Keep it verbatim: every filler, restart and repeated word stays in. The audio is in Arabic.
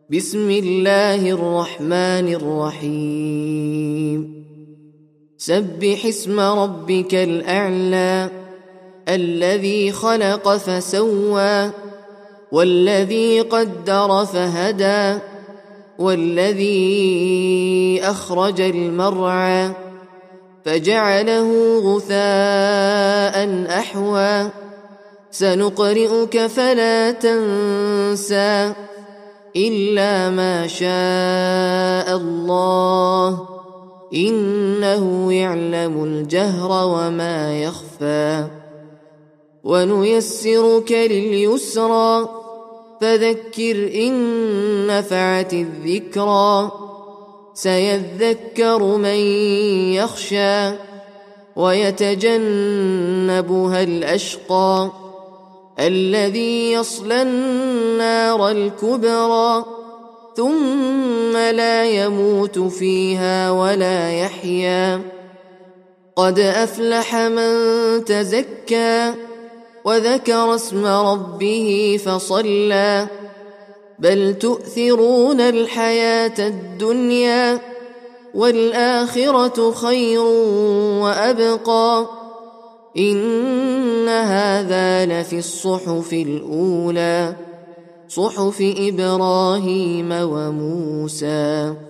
بسم الله الرحمن الرحيم سبح اسم ربك الأعلى الذي خلق فسوى والذي قدر فهدى والذي أخرج المرعى فجعله غثاء أحوى سنقرئك فلا تنسى إلا ما شاء الله إنه يعلم الجهر وما يخفى ونيسرك لليسرى فذكر إن نفعت الذكرى سيذكر من يخشى ويتجنبها الأشقى الذي يصلى النار الكبرى ثم لا يموت فيها ولا يحيا قد أفلح من تزكى وذكر اسم ربه فصلى بل تؤثرون الحياة الدنيا والآخرة خير وأبقى إن هذا لفي الصحف الأولى صحف إبراهيم وموسى.